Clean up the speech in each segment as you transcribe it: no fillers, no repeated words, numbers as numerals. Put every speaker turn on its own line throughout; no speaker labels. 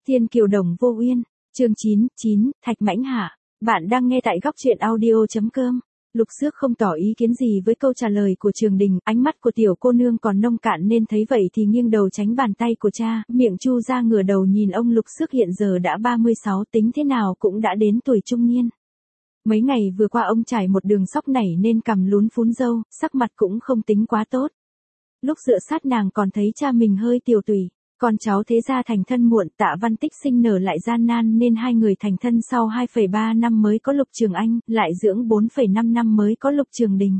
Thiên kiều đồng vô uyên, chương 9, Thạch Mãnh Hạ. Bạn đang nghe tại góc truyện audio.com. Lục Xước không tỏ ý kiến gì với câu trả lời của Trường Đình, ánh mắt của tiểu cô nương còn nông cạn nên thấy vậy thì nghiêng đầu tránh bàn tay của cha, miệng chu ra ngửa đầu nhìn ông Lục Xước hiện giờ đã 36, tính thế nào cũng đã đến tuổi trung niên. Mấy ngày vừa qua ông trải một đường sóc nảy nên cằm lún phún râu, sắc mặt cũng không tính quá tốt. Lúc dựa sát nàng còn thấy cha mình hơi tiều tụy. Con cháu thế gia thành thân muộn, Tạ Văn Tích sinh nở lại gian nan nên hai người thành thân sau 2,3 năm mới có Lục Trường Anh, lại dưỡng 4,5 năm mới có Lục Trường Đình.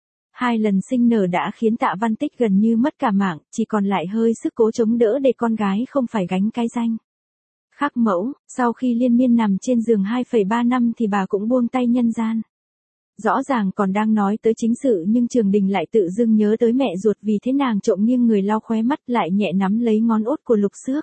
2 lần sinh nở đã khiến Tạ Văn Tích gần như mất cả mạng, chỉ còn lại hơi sức cố chống đỡ để con gái không phải gánh cái danh. Khắc mẫu, sau khi liên miên nằm trên giường 2,3 năm thì bà cũng buông tay nhân gian. Rõ ràng còn đang nói tới chính sự nhưng Trường Đình lại tự dưng nhớ tới mẹ ruột, vì thế nàng trộm nghiêng người lau khóe mắt lại nhẹ nắm lấy ngón út của Lục Xước.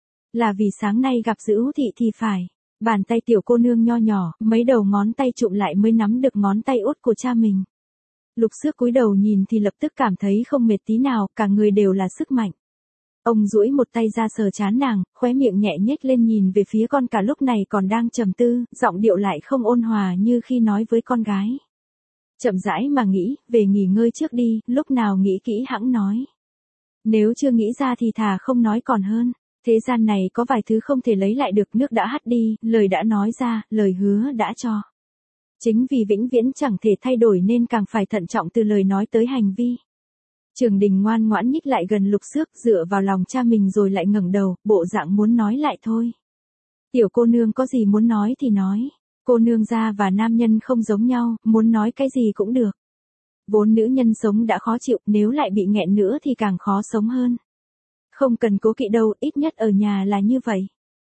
Là vì sáng nay gặp Dữ Thị thì phải. Bàn tay tiểu cô nương nho nhỏ, mấy đầu ngón tay trụm lại mới nắm được ngón tay út của cha mình. Lục Xước cúi đầu nhìn thì lập tức cảm thấy không mệt tí nào, cả người đều là sức mạnh. Ông duỗi một tay ra sờ trán nàng, khóe miệng nhẹ nhếch lên nhìn về phía con cả lúc này còn đang trầm tư, giọng điệu lại không ôn hòa như khi nói với con gái. Chậm rãi mà nghĩ, về nghỉ ngơi trước đi, lúc nào nghĩ kỹ hẵng nói. Nếu chưa nghĩ ra thì thà không nói còn hơn. Thế gian này có vài thứ không thể lấy lại được, nước đã hắt đi, lời đã nói ra, lời hứa đã cho. Chính vì vĩnh viễn chẳng thể thay đổi nên càng phải thận trọng từ lời nói tới hành vi. Trường Đình ngoan ngoãn nhích lại gần Lục Xước, dựa vào lòng cha mình rồi lại ngẩng đầu, bộ dạng muốn nói lại thôi. Tiểu cô nương có gì muốn nói thì nói. Cô nương gia và nam nhân không giống nhau, muốn nói cái gì cũng được. Vốn nữ nhân sống đã khó chịu, nếu lại bị nghẹn nữa thì càng khó sống hơn. Không cần cố kỵ đâu, ít nhất ở nhà là như vậy.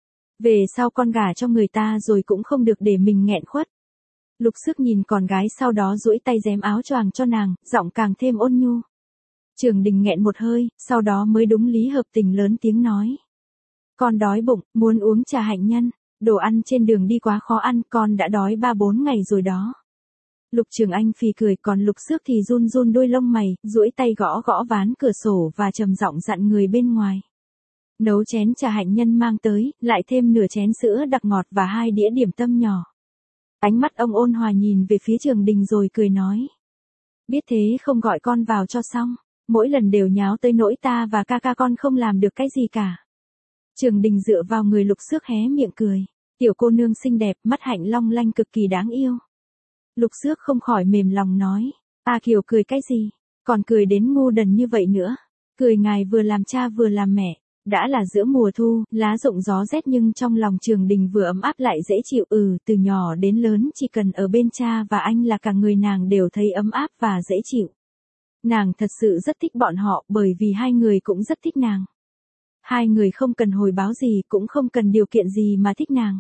Về sau con gả cho người ta rồi cũng không được để mình nghẹn khuất. Lục Xước nhìn con gái, sau đó duỗi tay rém áo choàng cho nàng, giọng càng thêm ôn nhu. Trường Đình nghẹn một hơi, sau đó mới đúng lý hợp tình lớn tiếng nói. Con đói bụng, muốn uống trà hạnh nhân. Đồ ăn trên đường đi quá khó ăn, con đã đói 3-4 ngày rồi đó. Lục Trường Anh phì cười, còn Lục Xước thì run run đôi lông mày, duỗi tay gõ gõ ván cửa sổ và trầm giọng dặn người bên ngoài. Nấu chén trà hạnh nhân mang tới, lại thêm nửa chén sữa đặc ngọt và 2 đĩa điểm tâm nhỏ. Ánh mắt ông ôn hòa nhìn về phía Trường Đình rồi cười nói. Biết thế không gọi con vào cho xong, mỗi lần đều nháo tới nỗi ta và ca ca con không làm được cái gì cả. Trường Đình dựa vào người Lục Xước hé miệng cười. Tiểu cô nương xinh đẹp, mắt hạnh long lanh cực kỳ đáng yêu. Lục Xước không khỏi mềm lòng nói. Kiều cười cái gì? Còn cười đến ngu đần như vậy nữa. Cười ngài vừa làm cha vừa làm mẹ. Đã là giữa mùa thu, lá rụng gió rét nhưng trong lòng Trường Đình vừa ấm áp lại dễ chịu. Từ nhỏ đến lớn chỉ cần ở bên cha và anh là cả người nàng đều thấy ấm áp và dễ chịu. Nàng thật sự rất thích bọn họ bởi vì hai người cũng rất thích nàng. Hai người không cần hồi báo gì cũng không cần điều kiện gì mà thích nàng.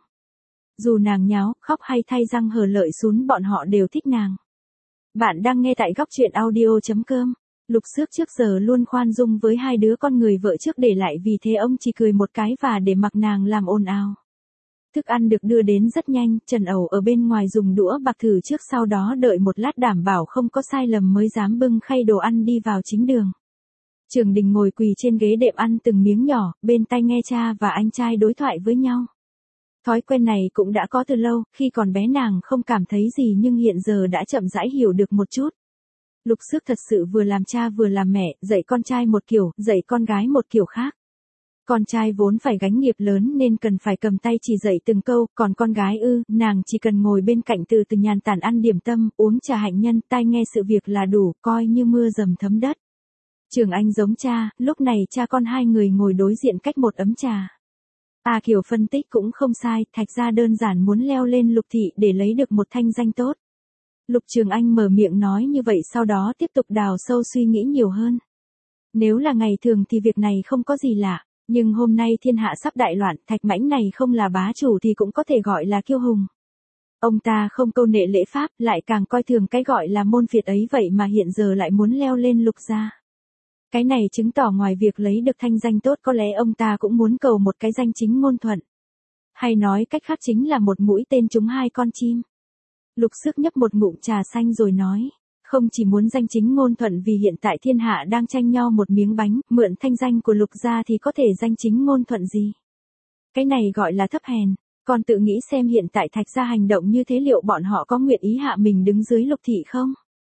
Dù nàng nháo, khóc hay thay răng hở lợi sún bọn họ đều thích nàng. Bạn đang nghe tại góc truyện audio.com. Lục Xước trước giờ luôn khoan dung với hai đứa con người vợ trước để lại, vì thế ông chỉ cười một cái và để mặc nàng làm ồn ào. Thức ăn được đưa đến rất nhanh, Trần Ẩu ở bên ngoài dùng đũa bạc thử trước, sau đó đợi một lát đảm bảo không có sai lầm mới dám bưng khay đồ ăn đi vào chính đường. Trường Đình ngồi quỳ trên ghế đệm ăn từng miếng nhỏ, bên tai nghe cha và anh trai đối thoại với nhau. Thói quen này cũng đã có từ lâu, khi còn bé nàng không cảm thấy gì nhưng hiện giờ đã chậm rãi hiểu được một chút. Lục Xước thật sự vừa làm cha vừa làm mẹ, dạy con trai một kiểu, dạy con gái một kiểu khác. Con trai vốn phải gánh nghiệp lớn nên cần phải cầm tay chỉ dạy từng câu, còn con gái nàng chỉ cần ngồi bên cạnh từ từ nhàn tản ăn điểm tâm, uống trà hạnh nhân, tai nghe sự việc là đủ, coi như mưa dầm thấm đất. Trường Anh giống cha, lúc này cha con hai người ngồi đối diện cách một ấm trà. Kiều phân tích cũng không sai, Thạch gia đơn giản muốn leo lên Lục thị để lấy được một thanh danh tốt. Lục Trường Anh mở miệng nói như vậy, sau đó tiếp tục đào sâu suy nghĩ nhiều hơn. Nếu là ngày thường thì việc này không có gì lạ, nhưng hôm nay thiên hạ sắp đại loạn, Thạch Mãnh này không là bá chủ thì cũng có thể gọi là kiêu hùng. Ông ta không câu nệ lễ pháp, lại càng coi thường cái gọi là môn phiệt ấy, vậy mà hiện giờ lại muốn leo lên Lục gia. Cái này chứng tỏ ngoài việc lấy được thanh danh tốt có lẽ ông ta cũng muốn cầu một cái danh chính ngôn thuận. Hay nói cách khác chính là một mũi tên trúng 2 con chim. Lục Xước nhấp một ngụm trà xanh rồi nói. Không chỉ muốn danh chính ngôn thuận vì hiện tại thiên hạ đang tranh nhau một miếng bánh, mượn thanh danh của Lục gia thì có thể danh chính ngôn thuận gì. Cái này gọi là thấp hèn. Còn tự nghĩ xem hiện tại Thạch gia hành động như thế liệu bọn họ có nguyện ý hạ mình đứng dưới Lục thị không?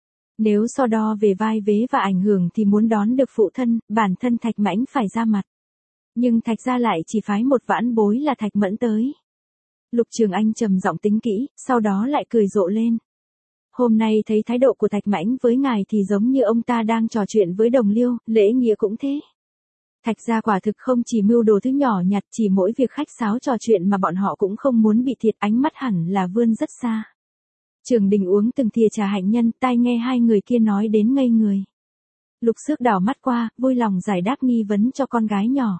Nếu so đo về vai vế và ảnh hưởng thì muốn đón được phụ thân, bản thân Thạch Mãnh phải ra mặt. Nhưng Thạch gia lại chỉ phái một vãn bối là Thạch Mẫn tới. Lục Trường Anh trầm giọng tính kỹ, sau đó lại cười rộ lên. Hôm nay thấy thái độ của Thạch Mãnh với ngài thì giống như ông ta đang trò chuyện với đồng liêu, lễ nghĩa cũng thế. Thạch gia quả thực không chỉ mưu đồ thứ nhỏ nhặt, chỉ mỗi việc khách sáo trò chuyện mà bọn họ cũng không muốn bị thiệt, ánh mắt hẳn là vươn rất xa. Trường Đình uống từng thìa trà hạnh nhân, tai nghe hai người kia nói đến ngây người. Lục Xước đảo mắt qua, vui lòng giải đáp nghi vấn cho con gái nhỏ.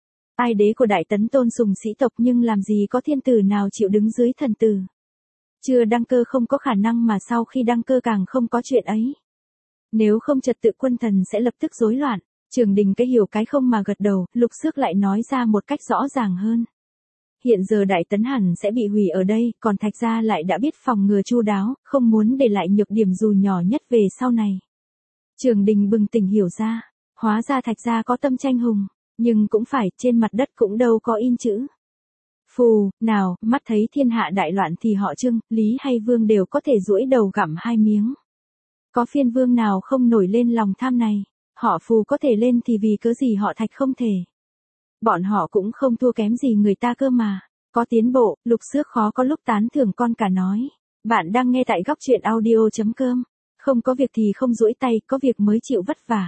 Ai đế của Đại Tấn tôn sùng sĩ tộc nhưng làm gì có thiên tử nào chịu đứng dưới thần tử. Chưa đăng cơ không có khả năng mà sau khi đăng cơ càng không có chuyện ấy. Nếu không trật tự quân thần sẽ lập tức rối loạn. Trường Đình cái hiểu cái không mà gật đầu, Lục Xước lại nói ra một cách rõ ràng hơn. Hiện giờ Đại Tấn hẳn sẽ bị hủy ở đây, còn Thạch gia lại đã biết phòng ngừa chu đáo, không muốn để lại nhược điểm dù nhỏ nhất về sau này. Trường Đình bừng tỉnh hiểu ra, hóa ra Thạch gia có tâm tranh hùng, nhưng cũng phải, trên mặt đất cũng đâu có in chữ. Phù, nào, mắt thấy thiên hạ đại loạn thì họ Trương, Lý hay Vương đều có thể duỗi đầu gặm hai miếng. Có phiên vương nào không nổi lên lòng tham này, họ Phù có thể lên thì vì cớ gì họ Thạch không thể. Bọn họ cũng không thua kém gì người ta cơ mà, có tiến bộ, Lục Xước khó có lúc tán thưởng con cả nói. Bạn đang nghe tại góc truyện audio.com, không có việc thì không duỗi tay, có việc mới chịu vất vả.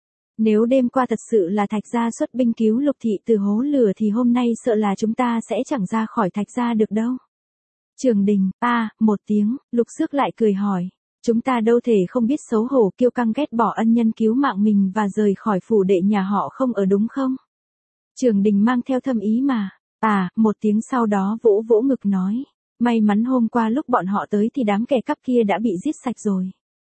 Nếu đêm qua thật sự là Thạch gia xuất binh cứu Lục thị từ hố lửa thì hôm nay sợ là chúng ta sẽ chẳng ra khỏi Thạch gia được đâu. Trường Đình, một tiếng, Lục Xước lại cười hỏi. Chúng ta đâu thể không biết xấu hổ kiêu căng ghét bỏ ân nhân cứu mạng mình và rời khỏi phủ đệ nhà họ không ở đúng không? Trường Đình mang theo thâm ý mà. Một tiếng sau đó vỗ vỗ ngực nói. May mắn hôm qua lúc bọn họ tới thì đám kẻ cắp kia đã bị giết sạch rồi.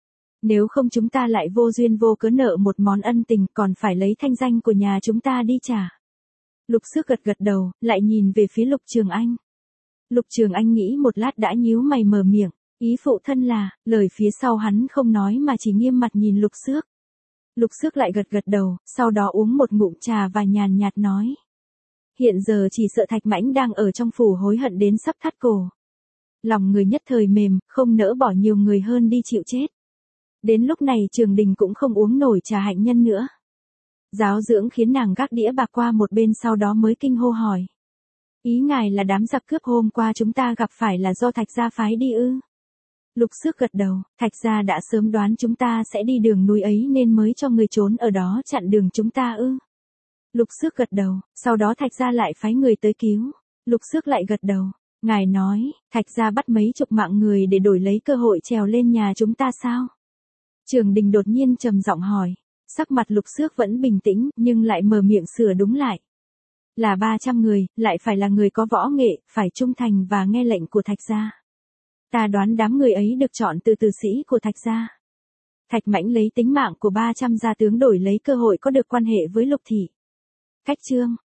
Nếu không chúng ta lại vô duyên vô cớ nợ một món ân tình còn phải lấy thanh danh của nhà chúng ta đi trả. Lục Xước gật gật đầu, lại nhìn về phía Lục Trường Anh. Lục Trường Anh nghĩ một lát đã nhíu mày mở miệng. Ý phụ thân là, lời phía sau hắn không nói mà chỉ nghiêm mặt nhìn Lục Xước. Lục Xước lại gật gật đầu, sau đó uống một ngụm trà và nhàn nhạt nói. Hiện giờ chỉ sợ Thạch Mãnh đang ở trong phủ hối hận đến sắp thắt cổ. Lòng người nhất thời mềm, không nỡ bỏ nhiều người hơn đi chịu chết. Đến lúc này Trường Đình cũng không uống nổi trà hạnh nhân nữa. Giáo dưỡng khiến nàng gác đĩa bạc qua một bên sau đó mới kinh hô hỏi. Ý ngài là đám giặc cướp hôm qua chúng ta gặp phải là do Thạch gia phái đi ư? Lục Xước gật đầu, Thạch gia đã sớm đoán chúng ta sẽ đi đường núi ấy nên mới cho người trốn ở đó chặn đường chúng ta ư? Lục Xước gật đầu, sau đó Thạch gia lại phái người tới cứu. Lục Xước lại gật đầu, ngài nói, Thạch gia bắt mấy chục mạng người để đổi lấy cơ hội trèo lên nhà chúng ta sao? Trường Đình đột nhiên trầm giọng hỏi, sắc mặt Lục Xước vẫn bình tĩnh nhưng lại mở miệng sửa đúng lại. Là 300 người, lại phải là người có võ nghệ, phải trung thành và nghe lệnh của Thạch gia. Ta đoán đám người ấy được chọn từ tử sĩ của Thạch gia. Thạch Mãnh lấy tính mạng của 300 gia tướng đổi lấy cơ hội có được quan hệ với Lục thị. Cách chương